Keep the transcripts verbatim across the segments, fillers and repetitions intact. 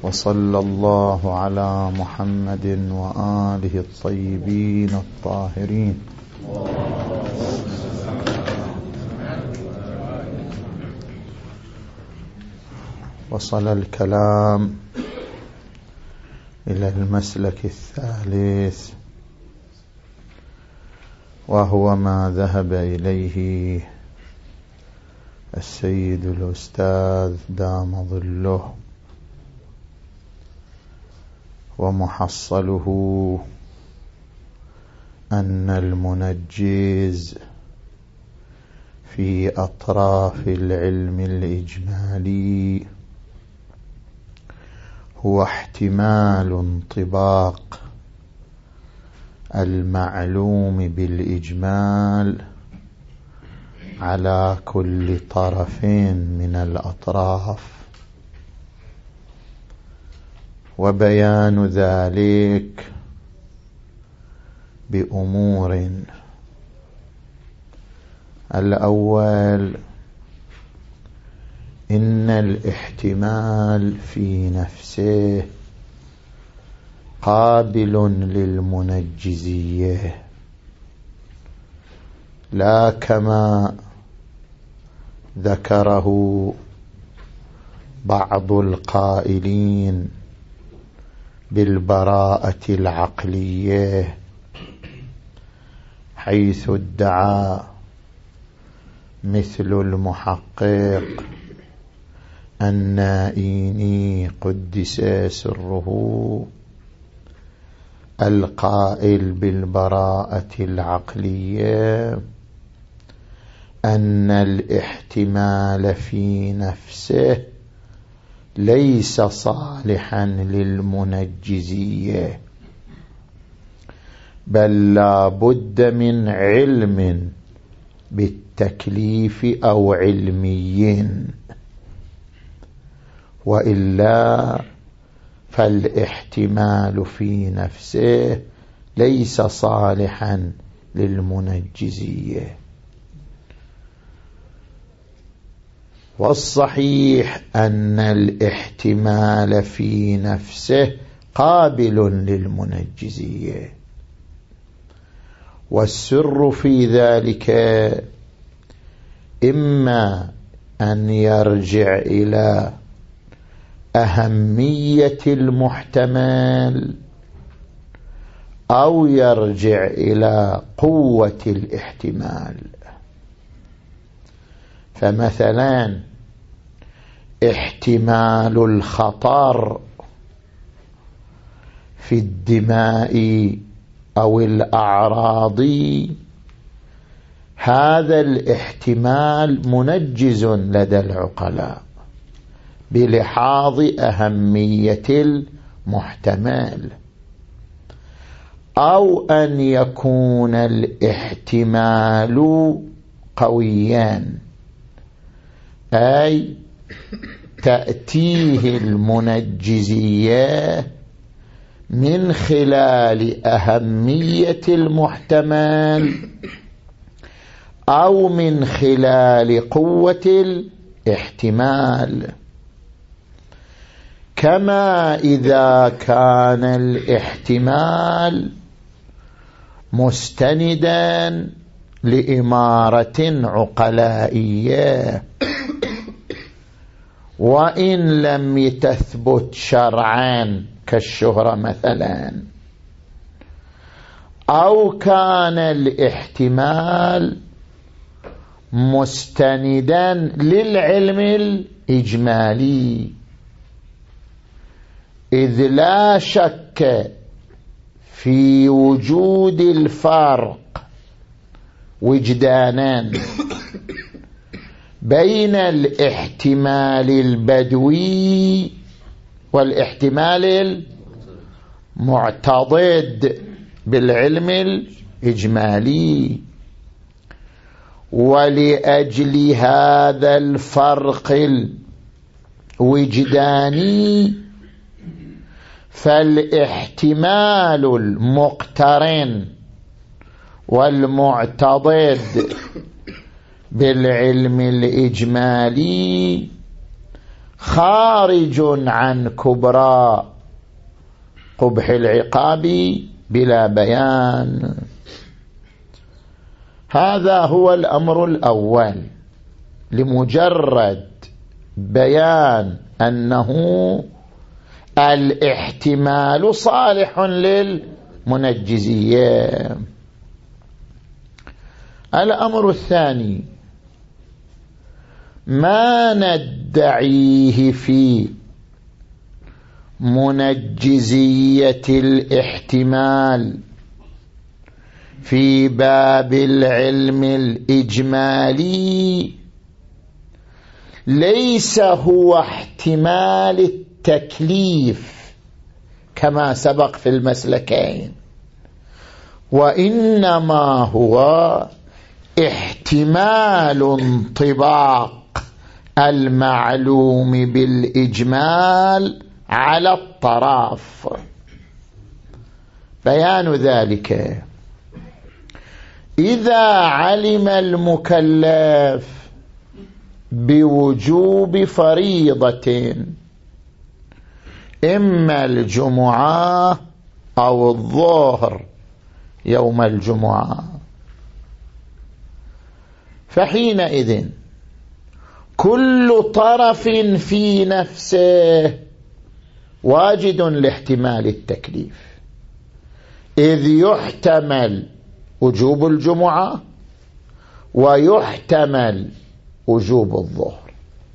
وصلى الله على محمد وآله الطيبين الطاهرين. وصل الكلام إلى المسلك الثالث، وهو ما ذهب إليه السيد الأستاذ دام ظله، ومحصله أن المنجز في أطراف العلم الإجمالي هو احتمال انطباق المعلوم بالإجمال على كل طرفين من الأطراف، وبيان ذلك بأمور: الأول، إن الاحتمال في نفسه قابل للمنجزية، لا كما ذكره بعض القائلين بالبراءة العقلية، حيث ادعى مثل المحقق النائيني قدس سره القائل بالبراءة العقلية أن الاحتمال في نفسه ليس صالحا للمنجزية، بل لا بد من علم بالتكليف أو علمي، وإلا فالاحتمال في نفسه ليس صالحا للمنجزية. والصحيح أن الاحتمال في نفسه قابل للمنجزية، والسر في ذلك إما أن يرجع إلى أهمية المحتمل أو يرجع إلى قوة الاحتمال. فمثلا احتمال الخطر في الدماء أو الأعراض، هذا الاحتمال منجز لدى العقلاء بلحاظ أهمية المحتمل، أو أن يكون الاحتمال قويا، أي تأتيه المنجزية من خلال أهمية المحتمل أو من خلال قوة الاحتمال. كما إذا كان الاحتمال مستندا لإمارة عقلائية، وإن لم تثبت شرعا كالشهرة مثلا، أو كان الاحتمال مستندا للعلم الإجمالي، إذ لا شك في وجود الفرق وجدانا بين الاحتمال البدوي والاحتمال المعتضد بالعلم الإجمالي. ولأجل هذا الفرق الوجداني فالاحتمال المقترن والمعتضد بالعلم الإجمالي خارج عن كبرى قبح العقاب بلا بيان. هذا هو الأمر الأول، لمجرد بيان أنه الاحتمال صالح للمنجزية. الأمر الثاني ما ندعيه في منجزية الاحتمال في باب العلم الإجمالي ليس هو احتمال التكليف كما سبق في المسلكين، وإنما هو احتمال انطباق المعلوم بالإجمال على الطرف. بيان ذلك: إذا علم المكلف بوجوب فريضة إما الجمعة أو الظهر يوم الجمعة، فحينئذ كل طرف في نفسه واجد لاحتمال التكليف، إذ يحتمل وجوب الجمعة ويحتمل وجوب الظهر.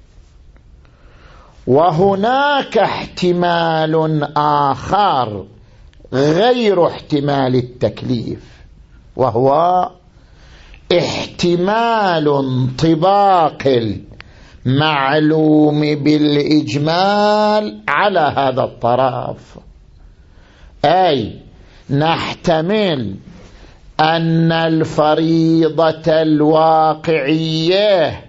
وهناك احتمال آخر غير احتمال التكليف، وهو احتمال انطباق المعلوم بالإجمال على هذا الطرف، أي نحتمل أن الفريضة الواقعية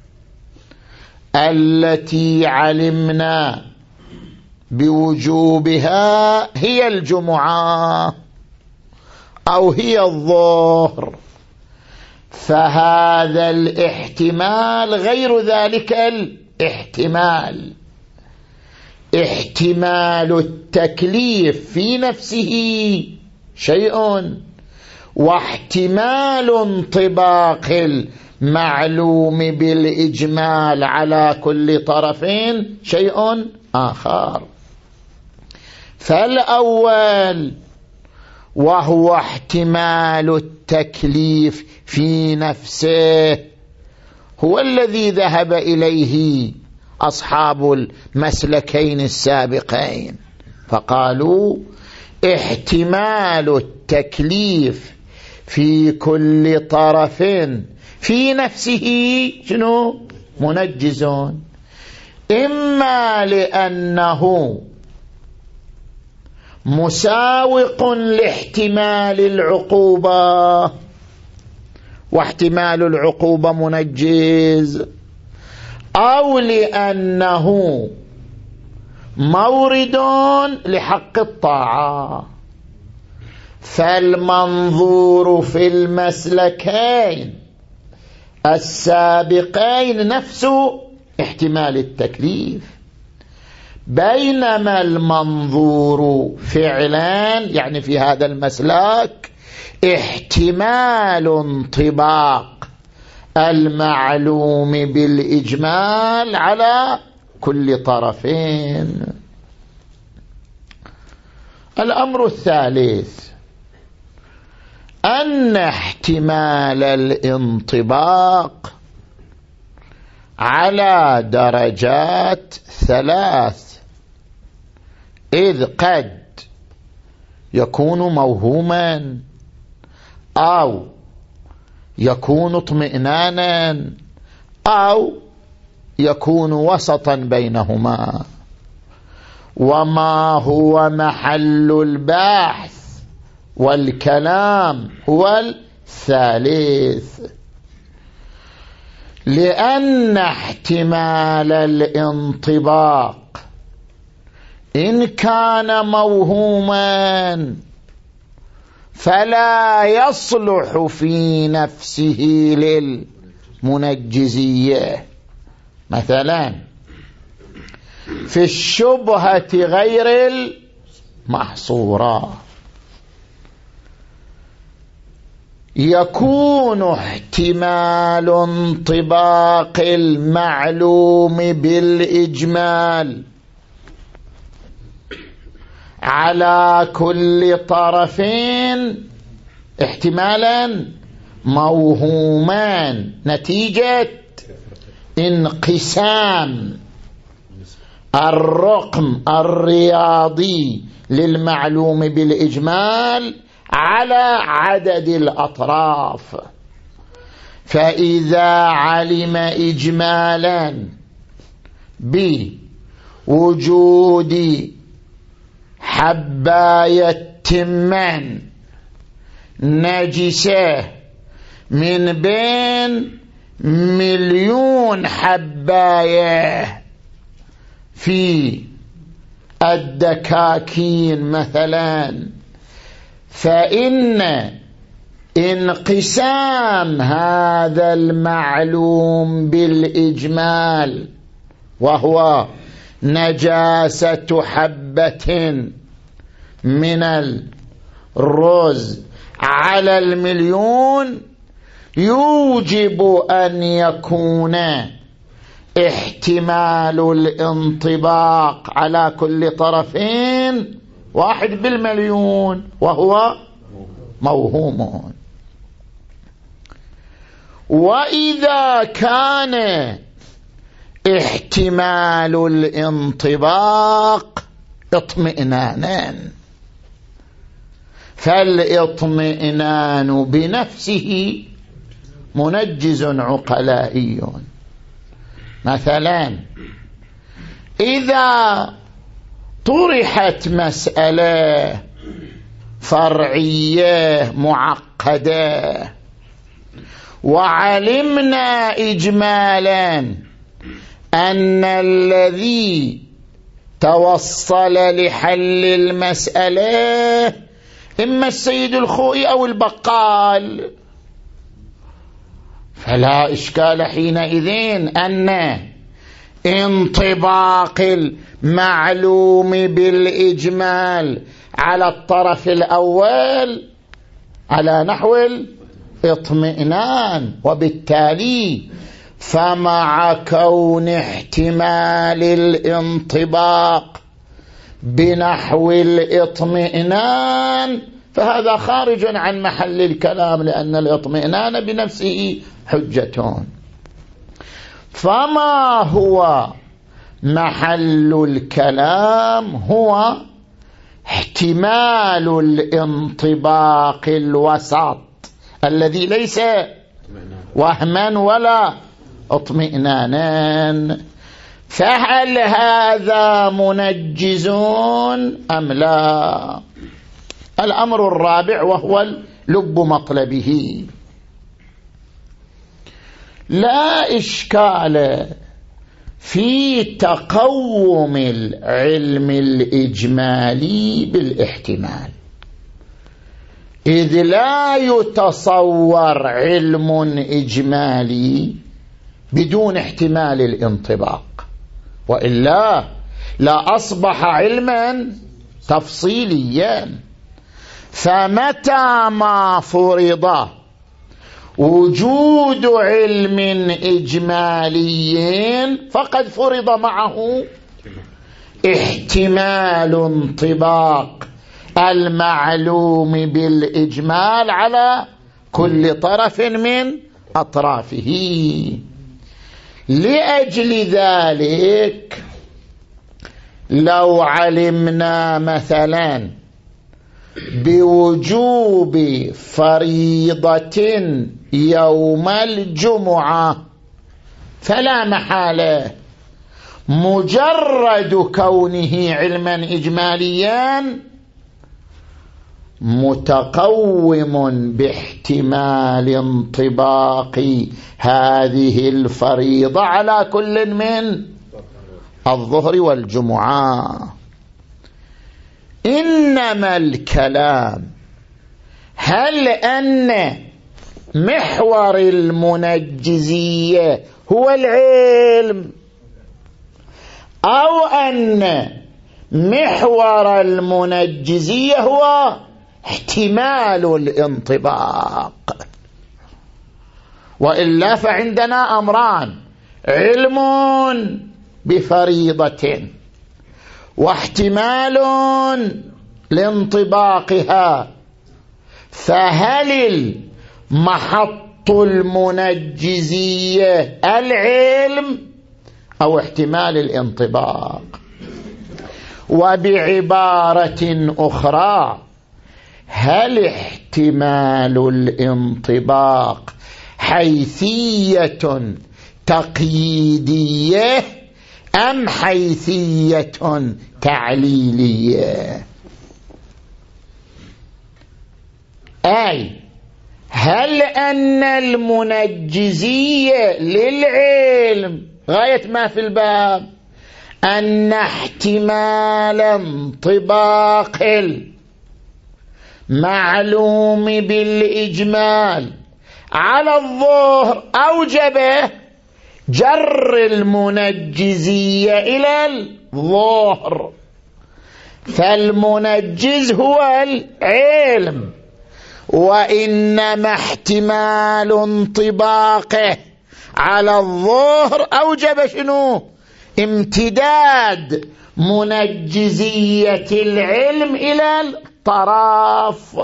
التي علمنا بوجوبها هي الجمعة أو هي الظهر، فهذا الاحتمال غير ذلك الاحتمال. احتمال التكليف في نفسه شيء، واحتمال انطباق المعلوم بالإجمال على كل طرفين شيء آخر. فالأول وهو احتمال التكليف في نفسه هو الذي ذهب إليه أصحاب المسلكين السابقين، فقالوا احتمال التكليف في كل طرف في نفسه شنو؟ منجز، إما لأنه مساوق لاحتمال العقوبة، واحتمال العقوبة منجز، أو لأنه مورد لحق الطاعة. فالمنظور في المسلكين السابقين نفس احتمال التكليف، بينما المنظور فعلا يعني في هذا المسلك احتمال انطباق المعلوم بالإجمال على كل طرفين. الأمر الثالث أن احتمال الانطباق على درجات ثلاث، إذ قد يكون موهوما أو يكون اطمئنانا أو يكون وسطا بينهما. وما هو محل البحث والكلام هو الثالث، لأن احتمال الانطباق إن كان موهوما فلا يصلح في نفسه للمنجزية. مثلا في الشبهة غير المحصورة. يكون احتمال انطباق المعلوم بالإجمال على كل طرفين احتمالا موهوما نتيجة انقسام الرقم الرياضي للمعلوم بالإجمال على عدد الأطراف. فإذا علم إجمالا بوجود حباية تمان نجسة من بين مليون حباية في الدكاكين مثلا، فإن انقسام هذا المعلوم بالإجمال وهو نجاسة حبة من الرز على المليون يوجب أن يكون احتمال الانطباق على كل طرفين واحد بالمليون وهو موهوم. وإذا كان احتمال الانطباق اطمئنانا، فالاطمئنان بنفسه منجز عقلائي. مثلا إذا طرحت مسألة فرعية معقدة وعلمنا إجمالا أن الذي توصل لحل المسألة إما السيد الخوئي أو البقال، فلا إشكال حينئذ أن انطباق المعلوم بالإجمال على الطرف الأول على نحو الاطمئنان، وبالتالي فمع كون احتمال الانطباق بنحو الاطمئنان فهذا خارج عن محل الكلام، لأن الاطمئنان بنفسه حجة. فما هو محل الكلام؟ هو احتمال الانطباق الوسط الذي ليس وهما ولا اطمئنانا. فهل هذا منجز أم لا؟ الأمر الرابع وهو لب مطلبه. لا إشكال في تقوم العلم الإجمالي بالاحتمال، إذ لا يتصور علم إجمالي بدون احتمال الانطباق، وإلا لا أصبح علما تفصيليا. فمتى ما فرض وجود علم إجمالي فقد فرض معه احتمال انطباق المعلوم بالإجمال على كل طرف من أطرافه. لأجل ذلك لو علمنا مثلا بوجوب فريضة يوم الجمعة، فلا محالة مجرد كونه علما إجماليا متقوم باحتمال انطباق هذه الفريضة على كل من الظهر والجمعة. إنما الكلام هل أن محور المنجزية هو العلم أو أن محور المنجزية هو احتمال الانطباق. وإلا فعندنا أمران: علم بفريضة واحتمال لانطباقها. فهل المحط المنجزية العلم أو احتمال الانطباق؟ وبعبارة أخرى، هل احتمال الانطباق حيثية تقييدية أم حيثية تعليلية؟ أي هل أن المنجزية للعلم غاية ما في الباب أن احتمال انطباق المعلوم بالإجمال على الظهر أوجب جر المنجزية إلى الظهر، فالمنجز هو العلم، وإنما احتمال انطباقه على الظهر أوجب شنو؟ امتداد منجزية العلم إلى الطرف.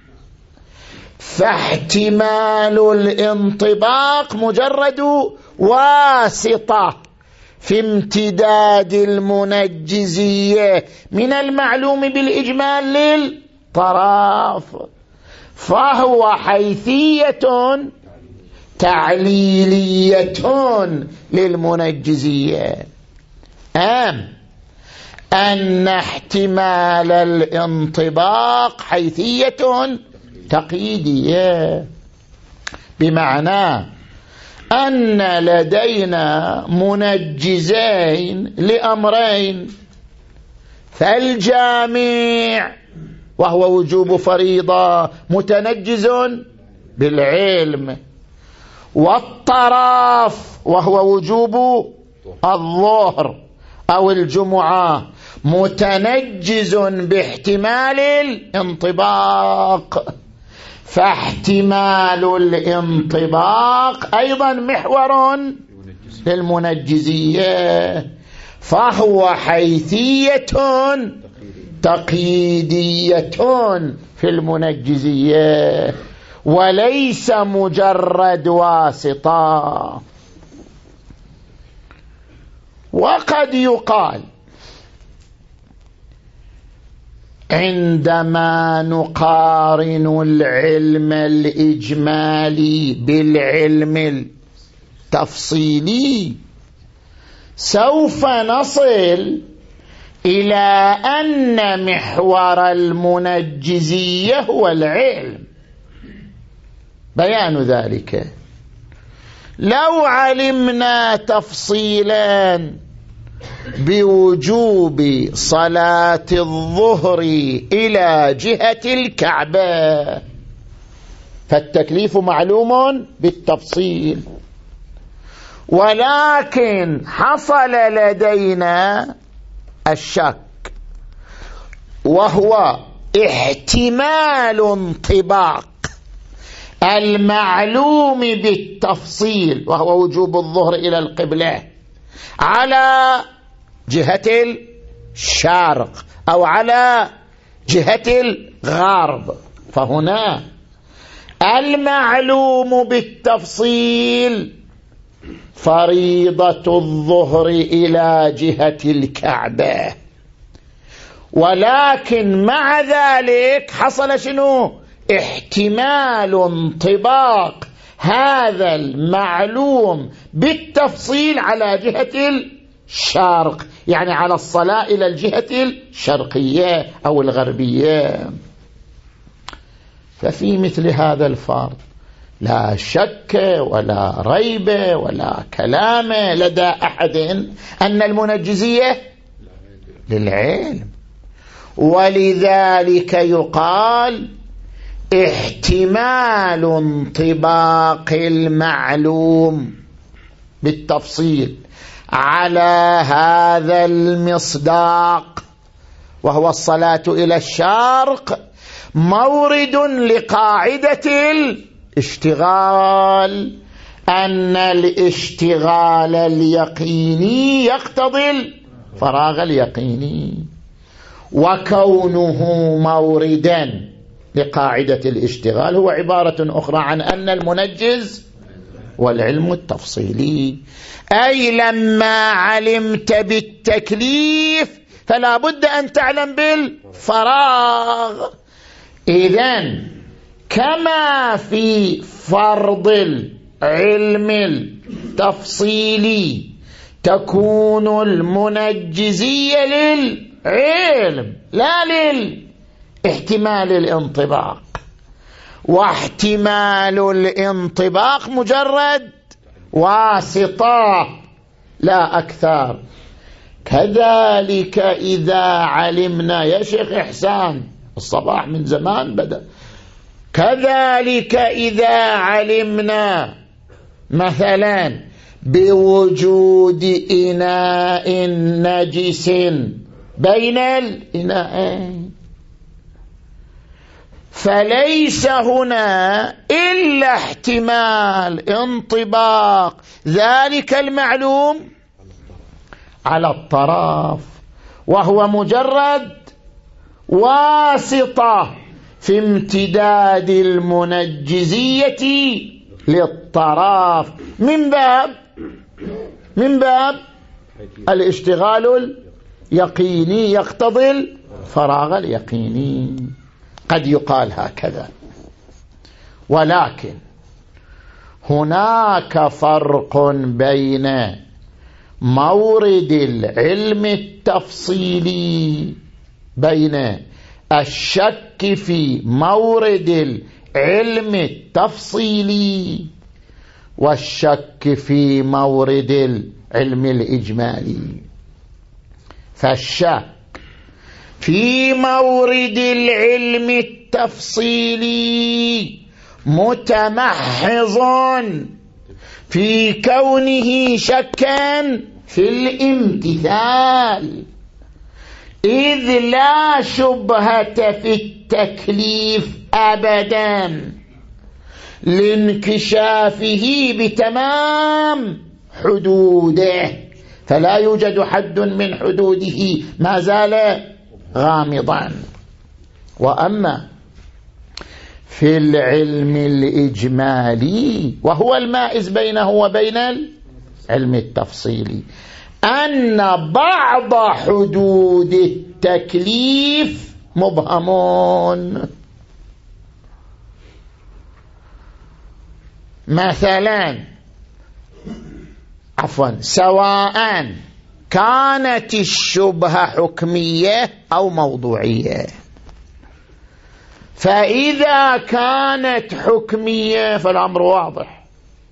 فاحتمال الانطباق مجرد واسطة في امتداد المنجزية من المعلوم بالإجمال للطرف، فهو حيثية تعليلية للمنجزية. أم أن احتمال الانطباق حيثية تقييدية، بمعنى أن لدينا منجزين لأمرين: فالجامع وهو وجوب فريضة متنجز بالعلم، والطرف وهو وجوب الظهر أو الجمعة متنجز باحتمال الانطباق. فاحتمال الانطباق أيضا محور للمنجزية، فهو حيثية تقييدية في المنجزية وليس مجرد واسطة. وقد يقال عندما نقارن العلم الإجمالي بالعلم التفصيلي سوف نصل إلى أن محور المنجزية هو العلم. بيان ذلك: لو علمنا تفصيلا بوجوب صلاة الظهر إلى جهة الكعبة فالتكليف معلوم بالتفصيل، ولكن حصل لدينا الشك وهو احتمال انطباق المعلوم بالتفصيل وهو وجوب الظهر إلى القبلة على جهة الشرق أو على جهة الغرب. فهنا المعلوم بالتفصيل فريضة الظهر إلى جهة الكعبة، ولكن مع ذلك حصل شنو؟ احتمال انطباق هذا المعلوم بالتفصيل على جهة الشرق، يعني على الصلاة إلى الجهة الشرقية أو الغربية. ففي مثل هذا الفرض لا شك ولا ريب ولا كلام لدى أحد أن المنجزية للعلم، ولذلك يقال احتمال انطباق المعلوم بالتفصيل على هذا المصداق وهو الصلاة إلى الشرق مورد لقاعدة الاشتغال، أن الاشتغال اليقيني يقتضي الفراغ اليقيني، وكونه موردا لقاعدة الاشتغال هو عبارة أخرى عن أن المنجز والعلم التفصيلي، أي لما علمت بالتكليف فلا بد أن تعلم بالفراغ. إذن كما في فرض العلم التفصيلي تكون المنجزية للعلم لا للاحتمال الانطباق، واحتمال الانطباق مجرد واسطة لا أكثر. كذلك إذا علمنا يا شيخ إحسان الصباح من زمان بدأ، كذلك إذا علمنا مثلا بوجود إناء نجس بين الإناءين، فليس هنا إلا احتمال انطباق ذلك المعلوم على الطرف، وهو مجرد واسطة في امتداد المنجزية للطرف من باب من باب الاشتغال اليقيني يقتضي الفراغ اليقيني. قد يقال هكذا، ولكن هناك فرق بين مورد العلم التفصيلي، بين الشك في مورد العلم التفصيلي والشك في مورد العلم الإجمالي. فالشك في مورد العلم التفصيلي متمحض في كونه شكا في الامتثال، إذ لا شبهة في التكليف أبدا لانكشافه بتمام حدوده، فلا يوجد حد من حدوده ما زال غامضا. وأما في العلم الإجمالي وهو المائز بينه وبين العلم التفصيلي أن بعض حدود التكليف مبهمون. مثلا عفوا سواء كانت الشبهة حكمية أو موضوعية، فإذا كانت حكمية فالأمر واضح.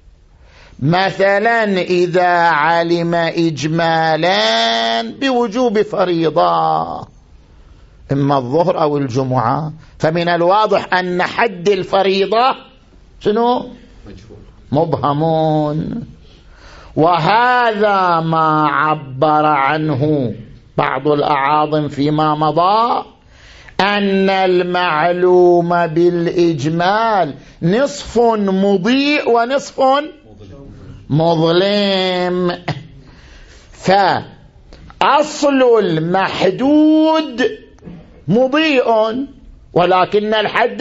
مثلا إذا علم إجمالا بوجوب فريضة إما الظهر أو الجمعة، فمن الواضح أن حد الفريضة شنو؟ مبهمون. وهذا ما عبر عنه بعض الأعاظم فيما مضى، أن المعلوم بالإجمال نصف مضيء ونصف مظلم، فأصل المحدود مضيء ولكن الحد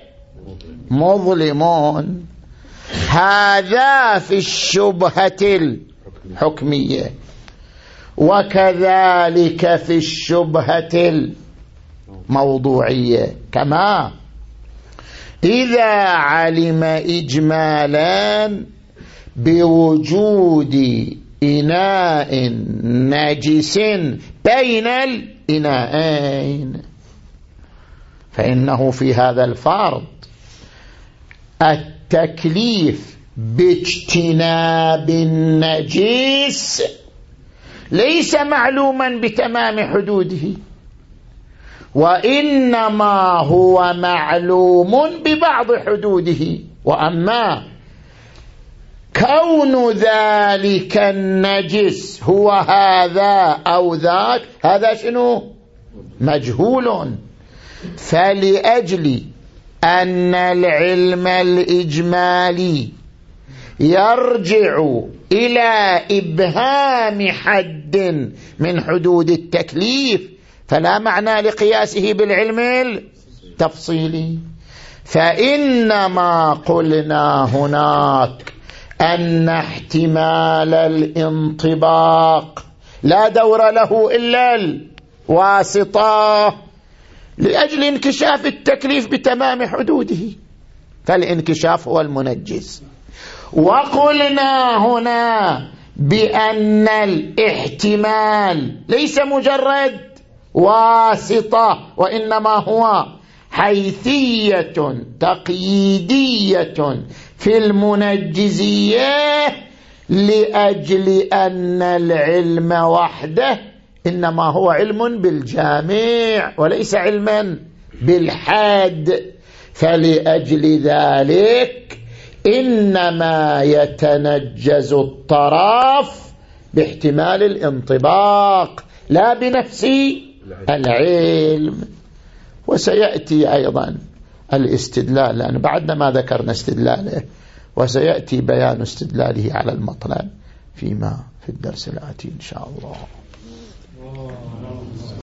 مظلمون. هذا في الشبهة الحكمية، وكذلك في الشبهة الموضوعية. كما إذا علم إجمالا بوجود إناء نجس بين الإناءين، فإنه في هذا الفرض التكليف باجتناب النجس ليس معلوما بتمام حدوده، وإنما هو معلوم ببعض حدوده. وأما كون ذلك النجس هو هذا أو ذاك هذا شنو؟ مجهول. فلأجل أن العلم الإجمالي يرجع إلى إبهام حد من حدود التكليف فلا معنى لقياسه بالعلم التفصيلي. فإنما قلنا هناك أن احتمال الانطباق لا دور له إلا الواسطة لأجل انكشاف التكليف بتمام حدوده، فالانكشاف هو المنجز. وقلنا هنا بأن الاحتمال ليس مجرد واسطة وإنما هو حيثية تقييدية في المنجزية لأجل أن العلم وحده إنما هو علم بالجامع وليس علما بالحاد. فلأجل ذلك إنما يتنجز الطرف باحتمال الانطباق لا بنفس العلم. وسيأتي أيضا الاستدلال لأن بعدنا ما ذكرنا استدلاله، وسيأتي بيان استدلاله على المطلب فيما في الدرس الآتي إن شاء الله.